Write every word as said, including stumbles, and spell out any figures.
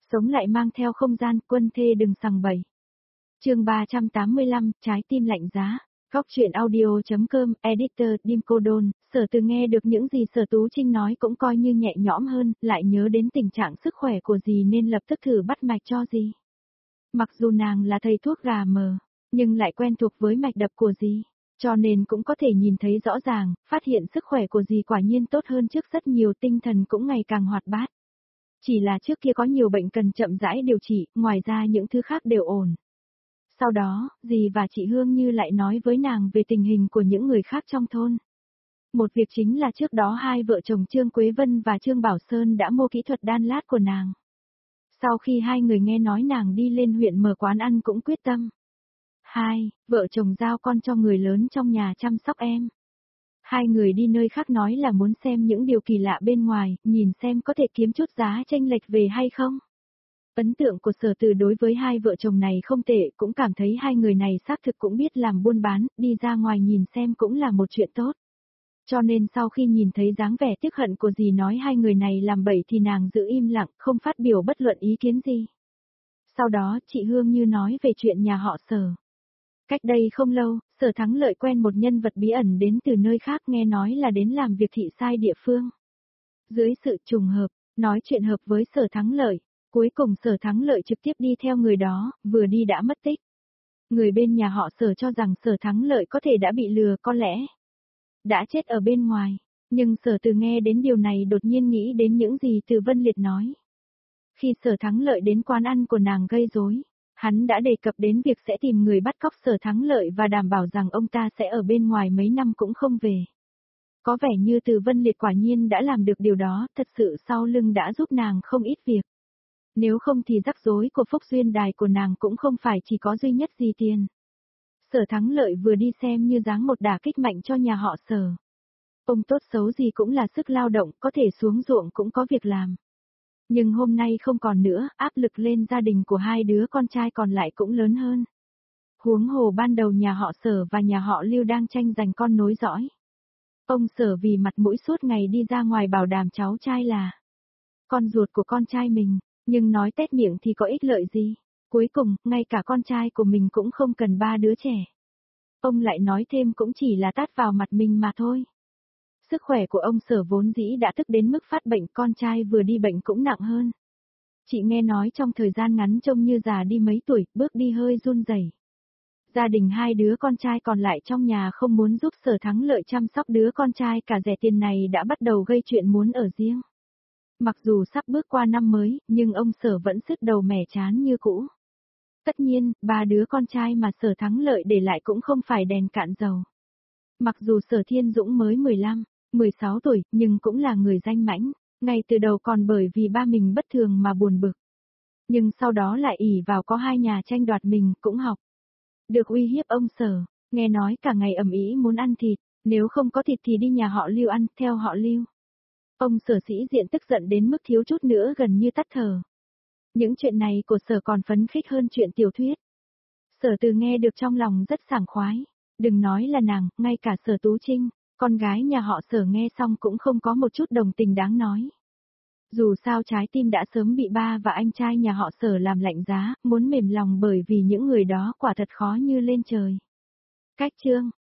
Sống lại mang theo không gian, quân thê đừng sằng bậy. Chương ba trăm tám mươi lăm, trái tim lạnh giá. Góc truyện audio.com, editor, Dim Cô Đôn, Sở Từ nghe được những gì Sở Tú Trinh nói cũng coi như nhẹ nhõm hơn, lại nhớ đến tình trạng sức khỏe của dì nên lập tức thử bắt mạch cho dì. Mặc dù nàng là thầy thuốc gà mờ, nhưng lại quen thuộc với mạch đập của dì, cho nên cũng có thể nhìn thấy rõ ràng, phát hiện sức khỏe của dì quả nhiên tốt hơn trước rất nhiều, tinh thần cũng ngày càng hoạt bát. Chỉ là trước kia có nhiều bệnh cần chậm rãi điều trị, ngoài ra những thứ khác đều ổn. Sau đó, dì và chị Hương Như lại nói với nàng về tình hình của những người khác trong thôn. Một việc chính là trước đó hai vợ chồng Trương Quế Vân và Trương Bảo Sơn đã mua kỹ thuật đan lát của nàng. Sau khi hai người nghe nói nàng đi lên huyện mở quán ăn cũng quyết tâm. Hai, vợ chồng giao con cho người lớn trong nhà chăm sóc em. Hai người đi nơi khác nói là muốn xem những điều kỳ lạ bên ngoài, nhìn xem có thể kiếm chút giá chênh lệch về hay không. Ấn tượng của Sở Từ đối với hai vợ chồng này không tệ, cũng cảm thấy hai người này xác thực cũng biết làm buôn bán, đi ra ngoài nhìn xem cũng là một chuyện tốt. Cho nên sau khi nhìn thấy dáng vẻ tiếc hận của dì nói hai người này làm bậy thì nàng giữ im lặng, không phát biểu bất luận ý kiến gì. Sau đó, chị Hương Như nói về chuyện nhà họ Sở. Cách đây không lâu, Sở Thắng Lợi quen một nhân vật bí ẩn đến từ nơi khác, nghe nói là đến làm việc thị sai địa phương. Dưới sự trùng hợp, nói chuyện hợp với Sở Thắng Lợi, cuối cùng Sở Thắng Lợi trực tiếp đi theo người đó, vừa đi đã mất tích. Người bên nhà họ Sở cho rằng Sở Thắng Lợi có thể đã bị lừa, có lẽ đã chết ở bên ngoài, nhưng Sở Từ nghe đến điều này đột nhiên nghĩ đến những gì Từ Vân Liệt nói. Khi Sở Thắng Lợi đến quán ăn của nàng gây rối, hắn đã đề cập đến việc sẽ tìm người bắt cóc Sở Thắng Lợi và đảm bảo rằng ông ta sẽ ở bên ngoài mấy năm cũng không về. Có vẻ như Từ Vân Liệt quả nhiên đã làm được điều đó, thật sự sau lưng đã giúp nàng không ít việc. Nếu không thì rắc rối của Phúc Duyên Đài của nàng cũng không phải chỉ có duy nhất gì tiền. Sở Thắng Lợi vừa đi xem như dáng một đả kích mạnh cho nhà họ Sở. Ông tốt xấu gì cũng là sức lao động, có thể xuống ruộng cũng có việc làm. Nhưng hôm nay không còn nữa, áp lực lên gia đình của hai đứa con trai còn lại cũng lớn hơn. Huống hồ ban đầu nhà họ Sở và nhà họ Lưu đang tranh giành con nối dõi. Ông Sở vì mặt mũi suốt ngày đi ra ngoài bảo đảm cháu trai là con ruột của con trai mình, nhưng nói tét miệng thì có ích lợi gì. Cuối cùng, ngay cả con trai của mình cũng không cần ba đứa trẻ. Ông lại nói thêm cũng chỉ là tát vào mặt mình mà thôi. Sức khỏe của ông Sở vốn dĩ đã tức đến mức phát bệnh, con trai vừa đi bệnh cũng nặng hơn. Chị nghe nói trong thời gian ngắn trông như già đi mấy tuổi, bước đi hơi run rẩy. Gia đình hai đứa con trai còn lại trong nhà không muốn giúp Sở Thắng Lợi chăm sóc đứa con trai cả rẻ tiền này đã bắt đầu gây chuyện muốn ở riêng. Mặc dù sắp bước qua năm mới, nhưng ông Sở vẫn sứt đầu mẻ chán như cũ. Tất nhiên, ba đứa con trai mà Sở Thắng Lợi để lại cũng không phải đèn cạn dầu. Mặc dù Sở Thiên Dũng mới mười lăm, mười sáu tuổi, nhưng cũng là người danh mãnh, ngay từ đầu còn bởi vì ba mình bất thường mà buồn bực. Nhưng sau đó lại ỷ vào có hai nhà tranh đoạt mình, cũng học. Được uy hiếp ông Sở, nghe nói cả ngày ầm ĩ muốn ăn thịt, nếu không có thịt thì đi nhà họ Lưu ăn, theo họ Lưu. Ông Sở sĩ diện tức giận đến mức thiếu chút nữa gần như tắt thở. Những chuyện này của Sở còn phấn khích hơn chuyện tiểu thuyết. Sở Từ nghe được trong lòng rất sảng khoái. Đừng nói là nàng, ngay cả Sở Tú Trinh, con gái nhà họ Sở nghe xong cũng không có một chút đồng tình đáng nói. Dù sao trái tim đã sớm bị ba và anh trai nhà họ Sở làm lạnh giá, muốn mềm lòng bởi vì những người đó quả thật khó như lên trời. Cách chương